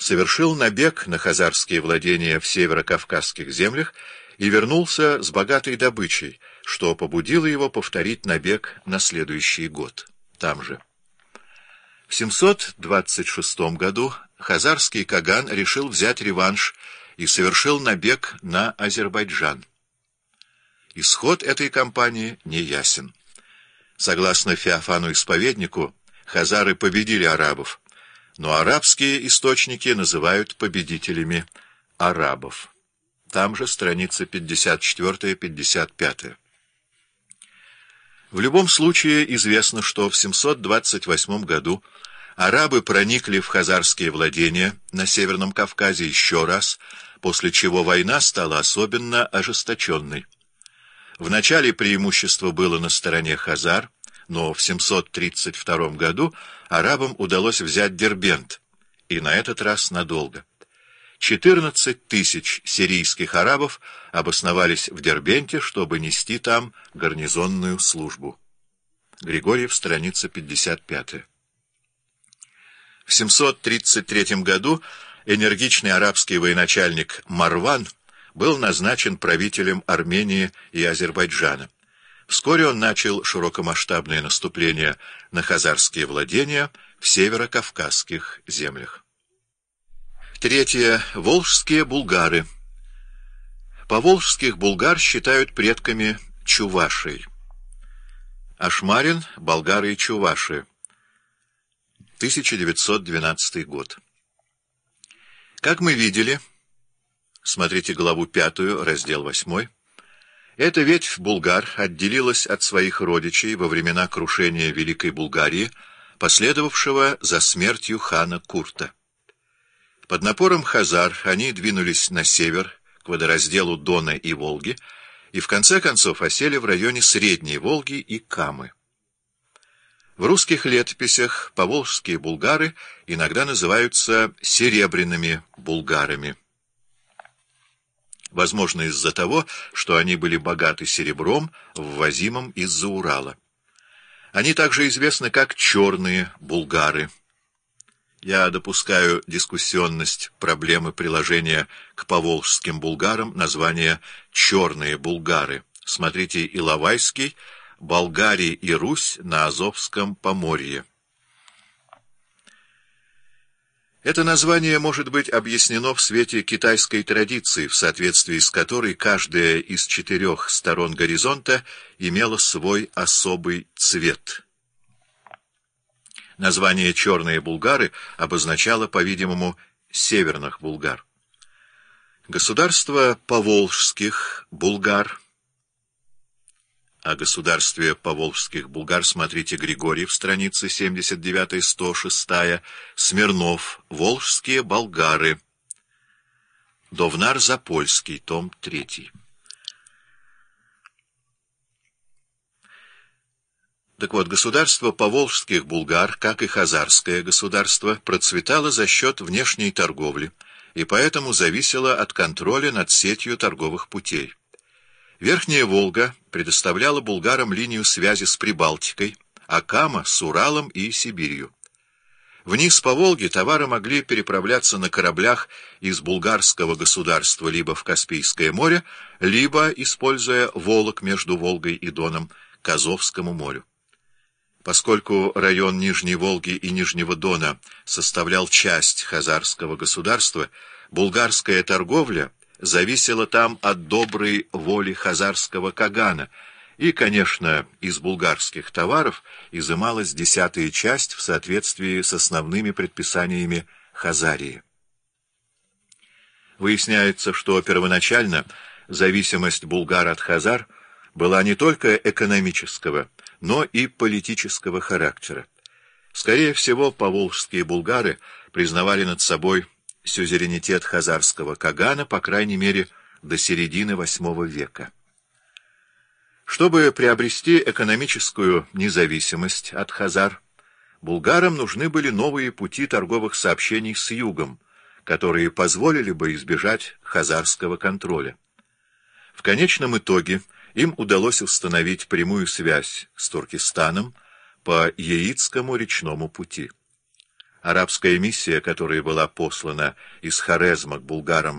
совершил набег на хазарские владения в северокавказских землях и вернулся с богатой добычей, что побудило его повторить набег на следующий год там же. В 726 году хазарский каган решил взять реванш и совершил набег на Азербайджан. Исход этой кампании неясен. Согласно Феофану Исповеднику, хазары победили арабов, но арабские источники называют победителями арабов. Там же страница 54-55. В любом случае известно, что в 728 году арабы проникли в хазарские владения на Северном Кавказе еще раз, после чего война стала особенно ожесточенной. Вначале преимущество было на стороне хазар, но в 732 году арабам удалось взять Дербент, и на этот раз надолго. 14 тысяч сирийских арабов обосновались в Дербенте, чтобы нести там гарнизонную службу. Григорьев, страница 55. В 733 году энергичный арабский военачальник Марван был назначен правителем Армении и Азербайджана. Вскоре он начал широкомасштабное наступление на хазарские владения в северокавказских землях. Третье. Волжские булгары. Поволжских булгар считают предками чувашей. Ашмарин, болгары и чуваши. 1912 год. Как мы видели, смотрите главу 5, раздел 8, эта ветвь булгар отделилась от своих родичей во времена крушения Великой Булгарии, последовавшего за смертью хана Курта. Под напором хазар они двинулись на север, к водоразделу Дона и Волги, и в конце концов осели в районе Средней Волги и Камы. В русских летописях поволжские булгары иногда называются серебряными булгарами. Возможно, из-за того, что они были богаты серебром, ввозимым из-за Урала. Они также известны как черные булгары. Я допускаю дискуссионность проблемы приложения к поволжским булгарам названия «черные булгары». Смотрите Иловайский, «Болгария и Русь на Азовском поморье». Это название может быть объяснено в свете китайской традиции, в соответствии с которой каждая из 4 сторон горизонта имела свой особый цвет. Название «черные булгары» обозначало, по-видимому, северных булгар. Государство поволжских булгар. О государстве поволжских булгар смотрите Григорьев, страницы 79-106, Смирнов, «Волжские болгары», Довнар-Запольский, том 3. Так вот, государство поволжских булгар, как и хазарское государство, процветало за счет внешней торговли и поэтому зависело от контроля над сетью торговых путей. Верхняя Волга предоставляла булгарам линию связи с Прибалтикой, а Кама — с Уралом и Сибирью. Вниз по Волге товары могли переправляться на кораблях из булгарского государства либо в Каспийское море, либо, используя Волок между Волгой и Доном, к Азовскому морю. Поскольку район Нижней Волги и Нижнего Дона составлял часть хазарского государства, булгарская торговля зависела там от доброй воли хазарского кагана, и, конечно, из булгарских товаров изымалась 10-я часть в соответствии с основными предписаниями Хазарии. Выясняется, что первоначально зависимость булгар от хазар была не только экономического, но и политического характера. Скорее всего, поволжские булгары признавали над собой сюзеренитет хазарского кагана, по крайней мере, до середины VIII века. Чтобы приобрести экономическую независимость от хазар, булгарам нужны были новые пути торговых сообщений с югом, которые позволили бы избежать хазарского контроля. В конечном итоге им удалось установить прямую связь с Туркестаном по Яицкому речному пути. Арабская миссия, которая была послана из Хорезма к булгарам